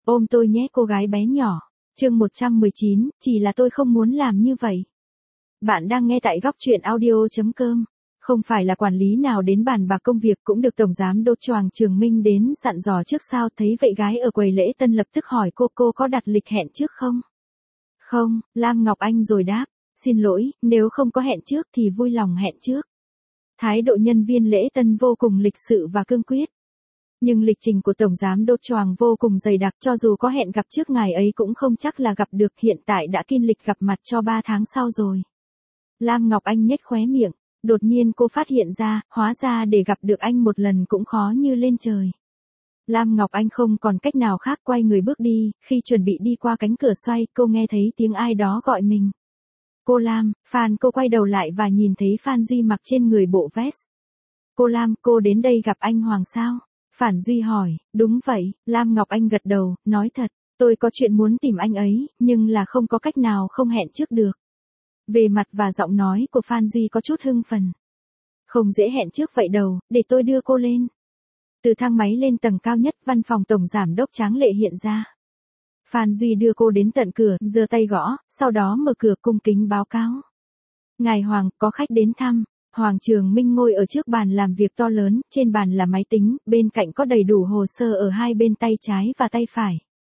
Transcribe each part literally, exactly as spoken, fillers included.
Ôm tôi nhé cô gái bé nhỏ. Chương một trăm mười chín, chỉ là tôi không muốn làm như vậy. Bạn đang nghe tại góc truyện audio chấm com. Không phải là quản lý nào đến bàn bạc công việc cũng được Tổng Giám đốc Hoàng Trường Minh đến dặn dò trước sao. Thấy vậy gái ở quầy lễ tân lập tức hỏi cô cô có đặt lịch hẹn trước không? Không, Lam Ngọc Anh rồi đáp. Xin lỗi, nếu không có hẹn trước thì vui lòng hẹn trước. Thái độ nhân viên lễ tân vô cùng lịch sự và cương quyết. Nhưng lịch trình của Tổng Giám đốc Choàng vô cùng dày đặc, cho dù có hẹn gặp trước ngày ấy cũng không chắc là gặp được, hiện tại đã kiên lịch gặp mặt cho ba tháng sau rồi. Lam Ngọc Anh nhếch khóe miệng, đột nhiên cô phát hiện ra, hóa ra để gặp được anh một lần cũng khó như lên trời. Lam Ngọc Anh không còn cách nào khác quay người bước đi, khi chuẩn bị đi qua cánh cửa xoay, cô nghe thấy tiếng ai đó gọi mình. Cô Lam, Phan. Cô quay đầu lại và nhìn thấy Phan Duy mặc trên người bộ vest. Cô Lam, cô đến đây gặp anh Hoàng sao? Phan Duy hỏi. Đúng vậy, Lam Ngọc Anh gật đầu, nói thật, tôi có chuyện muốn tìm anh ấy, nhưng là không có cách nào không hẹn trước được. Về mặt và giọng nói của Phan Duy có chút hưng phấn. Không dễ hẹn trước vậy đâu, để tôi đưa cô lên. Từ thang máy lên tầng cao nhất, văn phòng Tổng Giám đốc Tráng Lệ hiện ra. Phan Duy đưa cô đến tận cửa, giơ tay gõ, sau đó mở cửa cung kính báo cáo. Ngài Hoàng, có khách đến thăm. Hoàng Trường Minh ngồi ở trước bàn làm việc to lớn, trên bàn là máy tính, bên cạnh có đầy đủ hồ sơ ở hai bên tay trái và tay phải.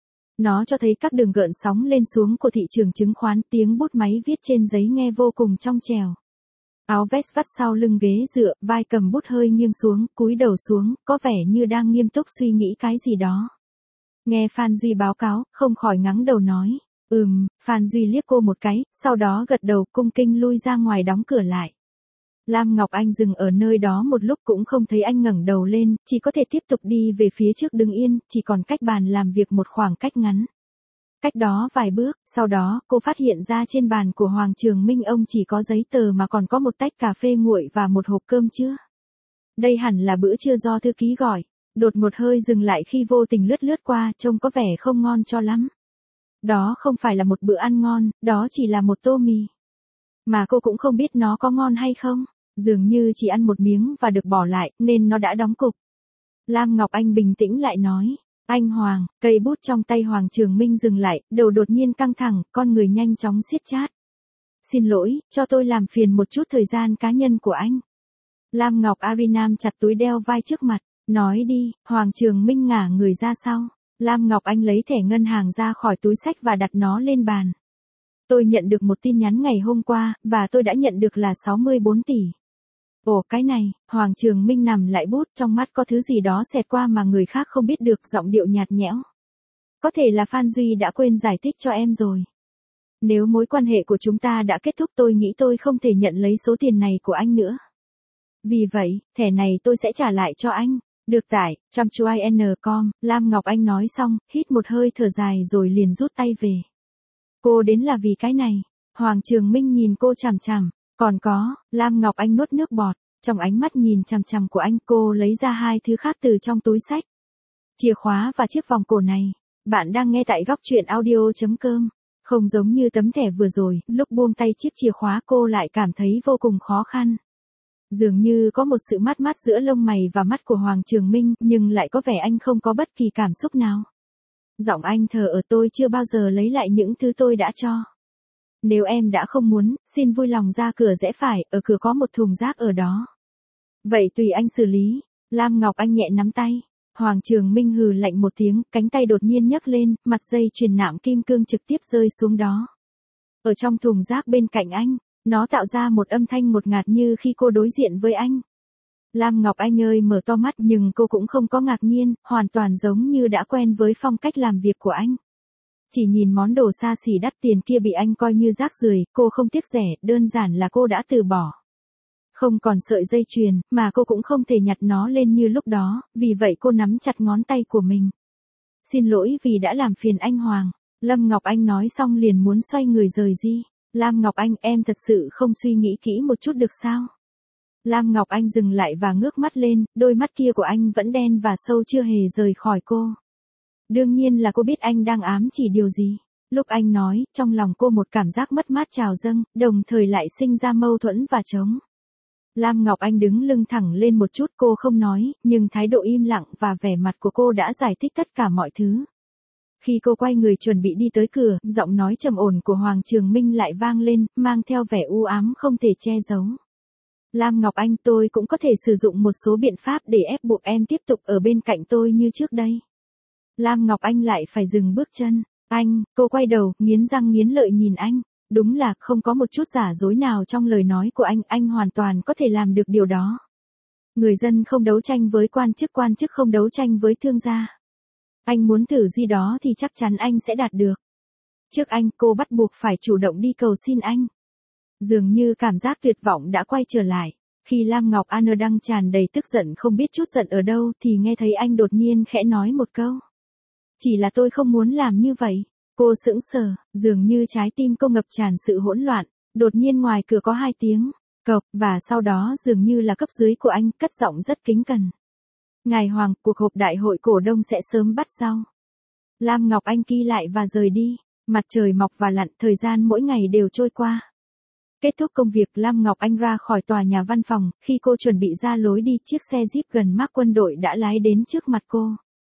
Nó cho thấy các đường gợn sóng lên xuống của thị trường chứng khoán, tiếng bút máy viết trên giấy nghe vô cùng trong trẻo. Áo vest vắt sau lưng ghế dựa, vai cầm bút hơi nghiêng xuống, cúi đầu xuống, có vẻ như đang nghiêm túc suy nghĩ cái gì đó. Nghe Phan Duy báo cáo, không khỏi ngắng đầu nói. Ừm, Phan Duy liếc cô một cái, sau đó gật đầu cung kính lui ra ngoài đóng cửa lại. Lam Ngọc Anh dừng ở nơi đó một lúc cũng không thấy anh ngẩng đầu lên, chỉ có thể tiếp tục đi về phía trước đứng yên, chỉ còn cách bàn làm việc một khoảng cách ngắn. Cách đó vài bước, sau đó cô phát hiện ra trên bàn của Hoàng Trường Minh ông chỉ có giấy tờ mà còn có một tách cà phê nguội và một hộp cơm trưa. Đây hẳn là bữa trưa do thư ký gọi. Đột một hơi dừng lại khi vô tình lướt lướt qua, trông có vẻ không ngon cho lắm. Đó không phải là một bữa ăn ngon, đó chỉ là một tô mì. Mà cô cũng không biết nó có ngon hay không, dường như chỉ ăn một miếng và được bỏ lại, nên nó đã đóng cục. Lam Ngọc Anh bình tĩnh lại nói, anh Hoàng. Cây bút trong tay Hoàng Trường Minh dừng lại, đầu đột nhiên căng thẳng, con người nhanh chóng siết chát. Xin lỗi, cho tôi làm phiền một chút thời gian cá nhân của anh. Lam Ngọc Arinam chặt túi đeo vai trước mặt, nói đi. Hoàng Trường Minh ngả người ra sau. Lam Ngọc Anh lấy thẻ ngân hàng ra khỏi túi xách và đặt nó lên bàn. Tôi nhận được một tin nhắn ngày hôm qua, và tôi đã nhận được là sáu mươi bốn tỷ. Ồ cái này, Hoàng Trường Minh nằm lại bút, trong mắt có thứ gì đó xẹt qua mà người khác không biết được, giọng điệu nhạt nhẽo. Có thể là Phan Duy đã quên giải thích cho em rồi. Nếu mối quan hệ của chúng ta đã kết thúc tôi nghĩ tôi không thể nhận lấy số tiền này của anh nữa. Vì vậy, thẻ này tôi sẽ trả lại cho anh. Được tải, chăm chú in chấm com, Lam Ngọc Anh nói xong, hít một hơi thở dài rồi liền rút tay về. Cô đến là vì cái này. Hoàng Trường Minh nhìn cô chằm chằm. Còn có, Lam Ngọc Anh nuốt nước bọt, trong ánh mắt nhìn chằm chằm của anh cô lấy ra hai thứ khác từ trong túi xách. Chìa khóa và chiếc vòng cổ này. Bạn đang nghe tại góc truyện audio chấm com. Không giống như tấm thẻ vừa rồi, lúc buông tay chiếc chìa khóa cô lại cảm thấy vô cùng khó khăn. Dường như có một sự mát mát giữa lông mày và mắt của Hoàng Trường Minh, nhưng lại có vẻ anh không có bất kỳ cảm xúc nào. Giọng anh thờ ở, tôi chưa bao giờ lấy lại những thứ tôi đã cho. Nếu em đã không muốn, xin vui lòng ra cửa rẽ phải, ở cửa có một thùng rác ở đó. Vậy tùy anh xử lý. Lam Ngọc Anh nhẹ nắm tay. Hoàng Trường Minh hừ lạnh một tiếng, cánh tay đột nhiên nhấc lên, mặt dây chuyền nạm kim cương trực tiếp rơi xuống đó. Ở trong thùng rác bên cạnh anh, nó tạo ra một âm thanh ngột ngạt như khi cô đối diện với anh. Lam Ngọc Anh ơi mở to mắt nhưng cô cũng không có ngạc nhiên, hoàn toàn giống như đã quen với phong cách làm việc của anh. Chỉ nhìn món đồ xa xỉ đắt tiền kia bị anh coi như rác rưởi, cô không tiếc rẻ, đơn giản là cô đã từ bỏ. Không còn sợi dây chuyền, mà cô cũng không thể nhặt nó lên như lúc đó, vì vậy cô nắm chặt ngón tay của mình. Xin lỗi vì đã làm phiền anh Hoàng. Lâm Ngọc Anh nói xong liền muốn xoay người rời đi. Lam Ngọc Anh, em thật sự không suy nghĩ kỹ một chút được sao? Lam Ngọc Anh dừng lại và ngước mắt lên, đôi mắt kia của anh vẫn đen và sâu chưa hề rời khỏi cô. Đương nhiên là cô biết anh đang ám chỉ điều gì. Lúc anh nói, trong lòng cô một cảm giác mất mát trào dâng, đồng thời lại sinh ra mâu thuẫn và trống. Lam Ngọc Anh đứng lưng thẳng lên một chút, cô không nói, nhưng thái độ im lặng và vẻ mặt của cô đã giải thích tất cả mọi thứ. Khi cô quay người chuẩn bị đi tới cửa, giọng nói trầm ổn của Hoàng Trường Minh lại vang lên, mang theo vẻ u ám không thể che giấu. Lam Ngọc Anh, tôi cũng có thể sử dụng một số biện pháp để ép buộc em tiếp tục ở bên cạnh tôi như trước đây. Lam Ngọc Anh lại phải dừng bước chân. Anh, cô quay đầu, nghiến răng nghiến lợi nhìn anh. Đúng là không có một chút giả dối nào trong lời nói của anh, anh hoàn toàn có thể làm được điều đó. Người dân không đấu tranh với quan chức, quan chức không đấu tranh với thương gia. Anh muốn thử gì đó thì chắc chắn anh sẽ đạt được. Trước anh, cô bắt buộc phải chủ động đi cầu xin anh. Dường như cảm giác tuyệt vọng đã quay trở lại. Khi Lam Ngọc An đang tràn đầy tức giận không biết chút giận ở đâu thì nghe thấy anh đột nhiên khẽ nói một câu. Chỉ là tôi không muốn làm như vậy. Cô sững sờ, dường như trái tim cô ngập tràn sự hỗn loạn. Đột nhiên ngoài cửa có hai tiếng cộc, và sau đó dường như là cấp dưới của anh cất giọng rất kính cẩn. Ngài Hoàng, cuộc họp đại hội cổ đông sẽ sớm bắt đầu. Lam Ngọc Anh ghi lại và rời đi. Mặt trời mọc và lặn, thời gian mỗi ngày đều trôi qua. Kết thúc công việc, Lam Ngọc Anh ra khỏi tòa nhà văn phòng, khi cô chuẩn bị ra lối đi, chiếc xe Jeep gần mác quân đội đã lái đến trước mặt cô.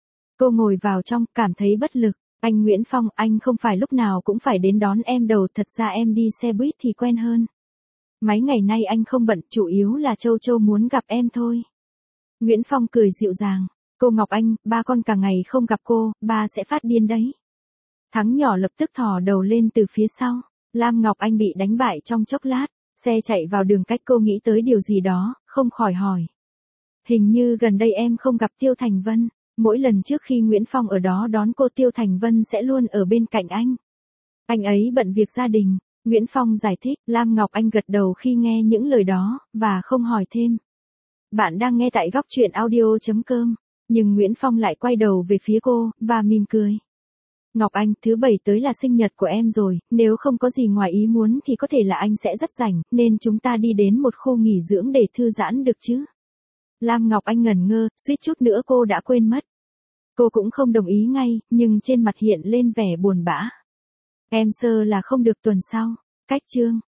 Cô ngồi vào trong, cảm thấy bất lực. Anh Nguyễn Phong, anh không phải lúc nào cũng phải đến đón em đâu, thật ra em đi xe buýt thì quen hơn. Mấy ngày nay anh không bận, chủ yếu là Châu Châu muốn gặp em thôi. Nguyễn Phong cười dịu dàng. Cô Ngọc Anh, ba con cả ngày không gặp cô, ba sẽ phát điên đấy. Thắng nhỏ lập tức thò đầu lên từ phía sau. Lam Ngọc Anh bị đánh bại trong chốc lát, xe chạy vào đường cách, cô nghĩ tới điều gì đó, không khỏi hỏi. Hình như gần đây em không gặp Tiêu Thành Vân, mỗi lần trước khi Nguyễn Phong ở đó đón cô, Tiêu Thành Vân sẽ luôn ở bên cạnh anh. Anh ấy bận việc gia đình, Nguyễn Phong giải thích. Lam Ngọc Anh gật đầu khi nghe những lời đó, và không hỏi thêm. Bạn đang nghe tại góc truyện audio chấm com, nhưng Nguyễn Phong lại quay đầu về phía cô, và mỉm cười. Ngọc Anh, thứ bảy tới là sinh nhật của em rồi, nếu không có gì ngoài ý muốn thì có thể là anh sẽ rất rảnh, nên chúng ta đi đến một khu nghỉ dưỡng để thư giãn được chứ? Lam Ngọc Anh ngẩn ngơ, suýt chút nữa cô đã quên mất. Cô cũng không đồng ý ngay, nhưng trên mặt hiện lên vẻ buồn bã. Em sơ là không được tuần sau. Cách chương